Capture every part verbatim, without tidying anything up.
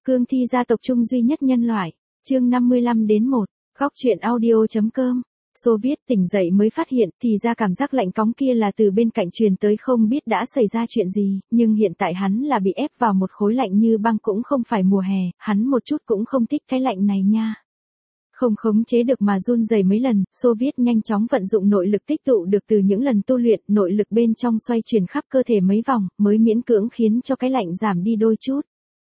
Cương thi gia tộc trung duy nhất nhân loại. Chương năm mươi lăm đến một. Góc truyện audio.com. Xô Viết tỉnh dậy mới phát hiện thì ra cảm giác lạnh cóng kia là từ bên cạnh truyền tới, không biết đã xảy ra chuyện gì, nhưng hiện tại hắn là bị ép vào một khối lạnh như băng, cũng không phải mùa hè, hắn một chút cũng không thích cái lạnh này nha. Không khống chế được mà run rẩy mấy lần, Xô Viết nhanh chóng vận dụng nội lực tích tụ được từ những lần tu luyện, nội lực bên trong xoay chuyển khắp cơ thể mấy vòng, mới miễn cưỡng khiến cho cái lạnh giảm đi đôi chút.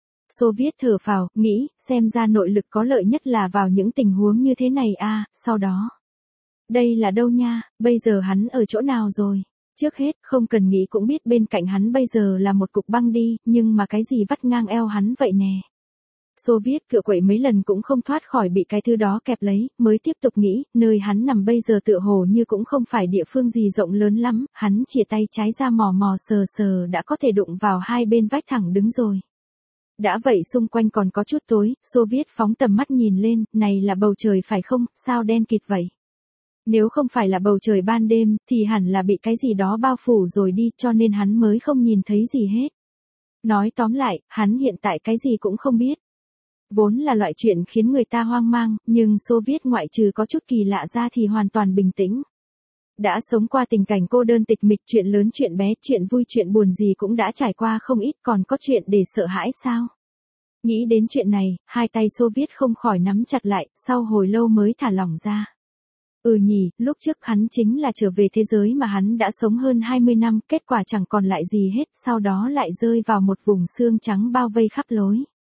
Xô Viết thở phào, nghĩ, xem ra nội lực có lợi nhất là vào những tình huống như thế này a. Sau đó, đây là đâu nha, bây giờ hắn ở chỗ nào rồi? Trước hết, không cần nghĩ cũng biết bên cạnh hắn bây giờ là một cục băng đi, nhưng mà cái gì vắt ngang eo hắn vậy nè. Xô Viết cựa quậy mấy lần cũng không thoát khỏi bị cái thứ đó kẹp lấy, mới tiếp tục nghĩ, nơi hắn nằm bây giờ tựa hồ như cũng không phải địa phương gì rộng lớn lắm, hắn chìa tay trái ra mò mò sờ sờ đã có thể đụng vào hai bên vách thẳng đứng rồi. Đã vậy xung quanh còn có chút tối, Xô Viết phóng tầm mắt nhìn lên, này là bầu trời phải không, sao đen kịt vậy? Nếu không phải là bầu trời ban đêm, thì hẳn là bị cái gì đó bao phủ rồi đi, cho nên hắn mới không nhìn thấy gì hết. Nói tóm lại, hắn hiện tại cái gì cũng không biết. Vốn là loại chuyện khiến người ta hoang mang, nhưng Xô Viết ngoại trừ có chút kỳ lạ ra thì hoàn toàn bình tĩnh. Đã sống qua tình cảnh cô đơn tịch mịch, chuyện lớn chuyện bé, chuyện vui chuyện buồn gì cũng đã trải qua không ít, còn có chuyện để sợ hãi sao? Nghĩ đến chuyện này, hai tay Xô Viết không khỏi nắm chặt lại, sau hồi lâu mới thả lỏng ra. Ừ nhỉ, lúc trước hắn chính là trở về thế giới mà hắn đã sống hơn hai mươi năm, kết quả chẳng còn lại gì hết, sau đó lại rơi vào một vùng xương trắng bao vây khắp lối.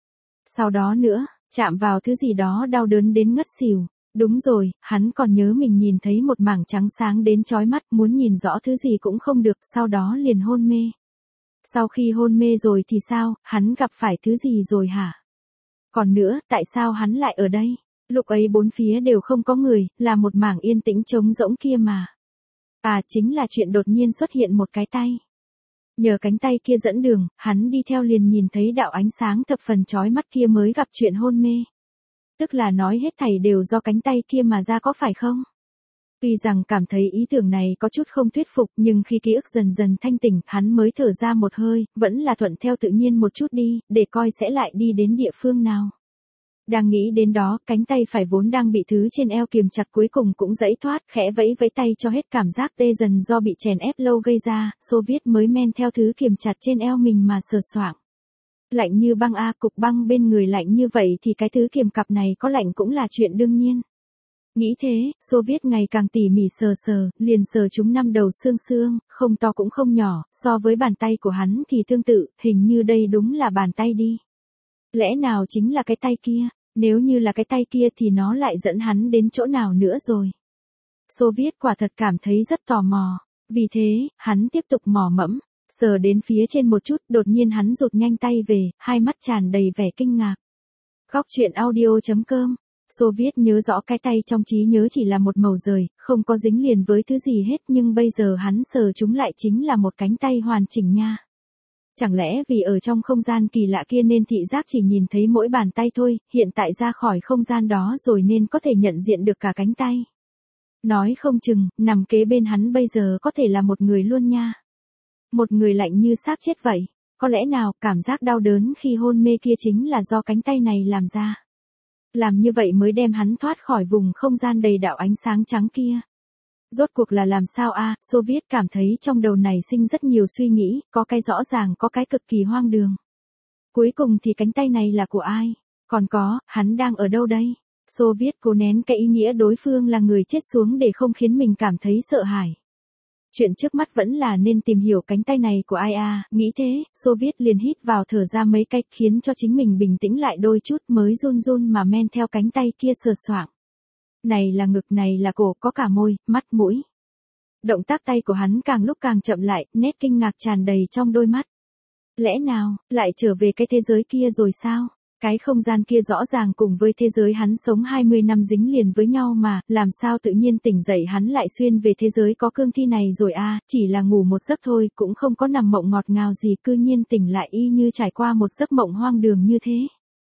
Sau đó nữa, chạm vào thứ gì đó đau đớn đến ngất xỉu. Đúng rồi, hắn còn nhớ mình nhìn thấy một mảng trắng sáng đến chói mắt, muốn nhìn rõ thứ gì cũng không được, sau đó liền hôn mê. Sau khi hôn mê rồi thì sao, hắn gặp phải thứ gì rồi hả? Còn nữa, tại sao hắn lại ở đây? Lúc ấy bốn phía đều không có người, là một mảng yên tĩnh trống rỗng kia mà. À, chính là chuyện đột nhiên xuất hiện một cái tay. Nhờ cánh tay kia dẫn đường, hắn đi theo liền nhìn thấy đạo ánh sáng thập phần chói mắt kia mới gặp chuyện hôn mê. Tức là nói hết thảy đều do cánh tay kia mà ra có phải không? Tuy rằng cảm thấy ý tưởng này có chút không thuyết phục, nhưng khi ký ức dần dần thanh tỉnh, hắn mới thở ra một hơi, vẫn là thuận theo tự nhiên một chút đi, để coi sẽ lại đi đến địa phương nào. Đang nghĩ đến đó, cánh tay phải vốn đang bị thứ trên eo kiềm chặt cuối cùng cũng giãy thoát, khẽ vẫy vẫy tay cho hết cảm giác tê dần do bị chèn ép lâu gây ra, Xô Viết mới men theo thứ kiềm chặt trên eo mình mà sờ soạng. Lạnh như băng a, cục băng bên người lạnh như vậy thì cái thứ kiềm cặp này có lạnh cũng là chuyện đương nhiên. Nghĩ thế, Xô Viết ngày càng tỉ mỉ sờ sờ, liền sờ chúng năm đầu xương xương, không to cũng không nhỏ, so với bàn tay của hắn thì tương tự, hình như đây đúng là bàn tay đi. Lẽ nào chính là cái tay kia, nếu như là cái tay kia thì nó lại dẫn hắn đến chỗ nào nữa rồi. Xô Viết quả thật cảm thấy rất tò mò, vì thế, hắn tiếp tục mò mẫm. Sờ đến phía trên một chút, đột nhiên hắn rụt nhanh tay về, hai mắt tràn đầy vẻ kinh ngạc. Góc truyện audio.com. Xô Viết nhớ rõ cái tay trong trí nhớ chỉ là một màu rời, không có dính liền với thứ gì hết, nhưng bây giờ hắn sờ chúng lại chính là một cánh tay hoàn chỉnh nha. Chẳng lẽ vì ở trong không gian kỳ lạ kia nên thị giác chỉ nhìn thấy mỗi bàn tay thôi, hiện tại ra khỏi không gian đó rồi nên có thể nhận diện được cả cánh tay. Nói không chừng, nằm kế bên hắn bây giờ có thể là một người luôn nha. Một người lạnh như xác chết vậy, có lẽ nào cảm giác đau đớn khi hôn mê kia chính là do cánh tay này làm ra. Làm như vậy mới đem hắn thoát khỏi vùng không gian đầy đạo ánh sáng trắng kia. Rốt cuộc là làm sao a? Xô Viết cảm thấy trong đầu này sinh rất nhiều suy nghĩ, có cái rõ ràng có cái cực kỳ hoang đường. Cuối cùng thì cánh tay này là của ai? Còn có, hắn đang ở đâu đây? Xô Viết cố nén cái ý nghĩa đối phương là người chết xuống để không khiến mình cảm thấy sợ hãi. Chuyện trước mắt vẫn là nên tìm hiểu cánh tay này của ai a, nghĩ thế, Xô Viết liền hít vào thở ra mấy cách khiến cho chính mình bình tĩnh lại đôi chút mới run run mà men theo cánh tay kia sờ soạng. Này là ngực, này là cổ, có cả môi, mắt, mũi. Động tác tay của hắn càng lúc càng chậm lại, nét kinh ngạc tràn đầy trong đôi mắt. Lẽ nào, lại trở về cái thế giới kia rồi sao? Cái không gian kia rõ ràng cùng với thế giới hắn sống hai mươi năm dính liền với nhau mà, làm sao tự nhiên tỉnh dậy hắn lại xuyên về thế giới có cương thi này rồi a, chỉ là ngủ một giấc thôi, cũng không có nằm mộng ngọt ngào gì, cư nhiên tỉnh lại y như trải qua một giấc mộng hoang đường như thế.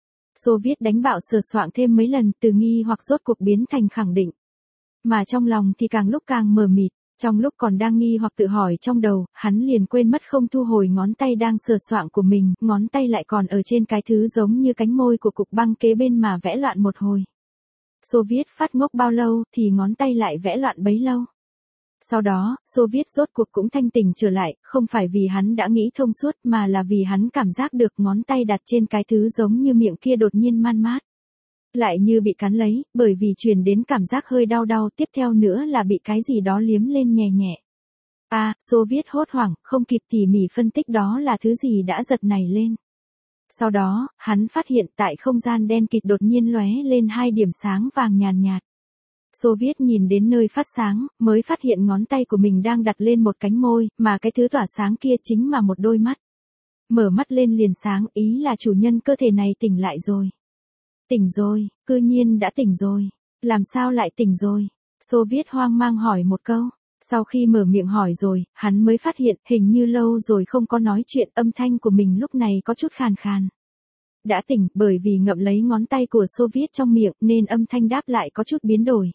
Xô Viết đánh bạo sờ soạng thêm mấy lần, từ nghi hoặc rốt cuộc biến thành khẳng định. Mà trong lòng thì càng lúc càng mờ mịt, Trong lúc còn đang nghi hoặc tự hỏi trong đầu, hắn liền quên mất không thu hồi ngón tay đang sờ soạng của mình, ngón tay lại còn ở trên cái thứ giống như cánh môi của cục băng kế bên mà vẽ loạn một hồi. Xô Viết phát ngốc bao lâu thì ngón tay lại vẽ loạn bấy lâu. Sau đó, Xô Viết rốt cuộc cũng thanh tỉnh trở lại, không phải vì hắn đã nghĩ thông suốt mà là vì hắn cảm giác được ngón tay đặt trên cái thứ giống như miệng kia đột nhiên man mát. Lại như bị cắn lấy, bởi vì truyền đến cảm giác hơi đau đau, tiếp theo nữa là bị cái gì đó liếm lên nhẹ nhẹ. À, Xô Viết hốt hoảng, không kịp tỉ mỉ phân tích đó là thứ gì đã giật nảy lên. Sau đó, hắn phát hiện tại không gian đen kịt đột nhiên lóe lên hai điểm sáng vàng nhàn nhạt. Xô Viết nhìn đến nơi phát sáng, mới phát hiện ngón tay của mình đang đặt lên một cánh môi, mà cái thứ tỏa sáng kia chính là một đôi mắt. Mở mắt lên liền sáng, ý là chủ nhân cơ thể này tỉnh lại rồi. Tỉnh rồi, cư nhiên đã tỉnh rồi. Làm sao lại tỉnh rồi? Xô Viết hoang mang hỏi một câu. Sau khi mở miệng hỏi rồi, hắn mới phát hiện hình như lâu rồi không có nói chuyện, âm thanh của mình lúc này có chút khàn khàn. Đã tỉnh, bởi vì ngậm lấy ngón tay của Xô Viết trong miệng nên âm thanh đáp lại có chút biến đổi.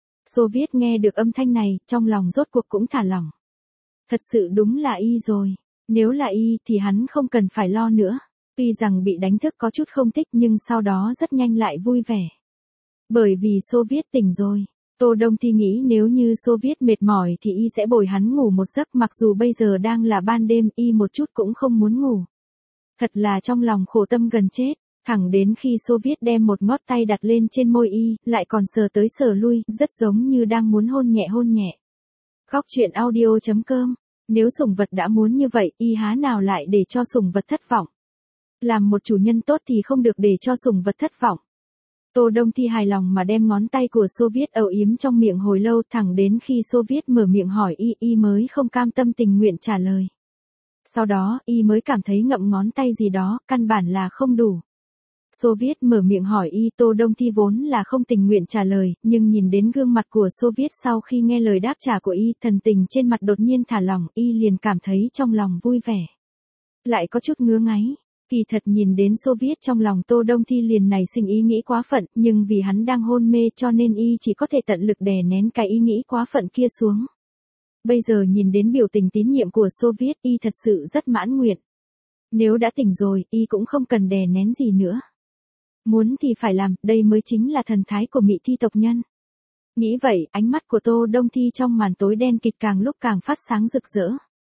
Xô Viết nghe được âm thanh này, trong lòng rốt cuộc cũng thả lỏng. Thật sự đúng là y rồi. Nếu là y thì hắn không cần phải lo nữa. Tuy rằng bị đánh thức có chút không thích nhưng sau đó rất nhanh lại vui vẻ. Bởi vì Xô Viết tỉnh rồi. Tô Đông Thi nghĩ nếu như Xô Viết mệt mỏi thì y sẽ bồi hắn ngủ một giấc, mặc dù bây giờ đang là ban đêm y một chút cũng không muốn ngủ. Thật là trong lòng khổ tâm gần chết, thẳng đến khi Xô Viết đem một ngón tay đặt lên trên môi y, lại còn sờ tới sờ lui, rất giống như đang muốn hôn nhẹ hôn nhẹ. Khóc chuyện audio chấm com. Nếu sủng vật đã muốn như vậy, y há nào lại để cho sủng vật thất vọng. Làm một chủ nhân tốt thì không được để cho sủng vật thất vọng. Tô Đông Thi hài lòng mà đem ngón tay của Xô Viết âu yếm trong miệng hồi lâu, thẳng đến khi Xô Viết mở miệng hỏi y, y mới không cam tâm tình nguyện trả lời. Sau đó, y mới cảm thấy ngậm ngón tay gì đó, căn bản là không đủ. Xô Viết mở miệng hỏi y, Tô Đông Thi vốn là không tình nguyện trả lời, nhưng nhìn đến gương mặt của Xô Viết sau khi nghe lời đáp trả của y, thần tình trên mặt đột nhiên thả lỏng, y liền cảm thấy trong lòng vui vẻ. Lại có chút ngứa ngáy. Kỳ thật nhìn đến Xô Viết trong lòng Tô Đông Thi liền nảy sinh ý nghĩ quá phận, nhưng vì hắn đang hôn mê cho nên y chỉ có thể tận lực đè nén cái ý nghĩ quá phận kia xuống. Bây giờ nhìn đến biểu tình tín nhiệm của Xô Viết, y thật sự rất mãn nguyện. Nếu đã tỉnh rồi, y cũng không cần đè nén gì nữa. Muốn thì phải làm, đây mới chính là thần thái của Mị Thi tộc nhân. Nghĩ vậy, ánh mắt của Tô Đông Thi trong màn tối đen kịt càng lúc càng phát sáng rực rỡ.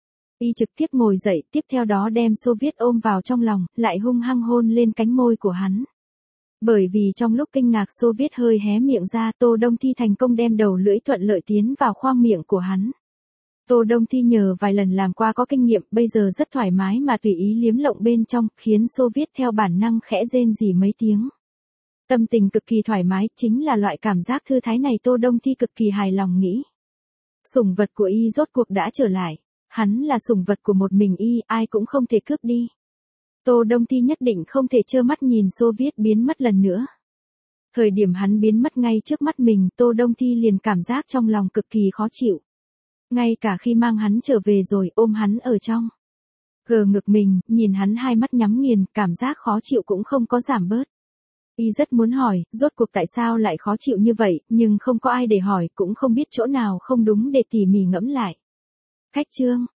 Y trực tiếp ngồi dậy, tiếp theo đó đem Xô Viết ôm vào trong lòng, lại hung hăng hôn lên cánh môi của hắn. Bởi vì trong lúc kinh ngạc Xô Viết hơi hé miệng ra, Tô Đông Thi thành công đem đầu lưỡi thuận lợi tiến vào khoang miệng của hắn. Tô Đông Thi nhờ vài lần làm qua có kinh nghiệm, bây giờ rất thoải mái mà tùy ý liếm lộng bên trong, khiến Xô Viết theo bản năng khẽ rên rỉ mấy tiếng. Tâm tình cực kỳ thoải mái, chính là loại cảm giác thư thái này Tô Đông Thi cực kỳ hài lòng nghĩ. Sủng vật của y rốt cuộc đã trở lại. Hắn là sủng vật của một mình y, ai cũng không thể cướp đi. Tô Đông Thi nhất định không thể trơ mắt nhìn Xô Viết biến mất lần nữa. Thời điểm hắn biến mất ngay trước mắt mình, Tô Đông Thi liền cảm giác trong lòng cực kỳ khó chịu. Ngay cả khi mang hắn trở về rồi, ôm hắn ở trong gờ ngực mình, nhìn hắn hai mắt nhắm nghiền, cảm giác khó chịu cũng không có giảm bớt. Y rất muốn hỏi, rốt cuộc tại sao lại khó chịu như vậy, nhưng không có ai để hỏi, cũng không biết chỗ nào không đúng để tỉ mỉ ngẫm lại. Khách chương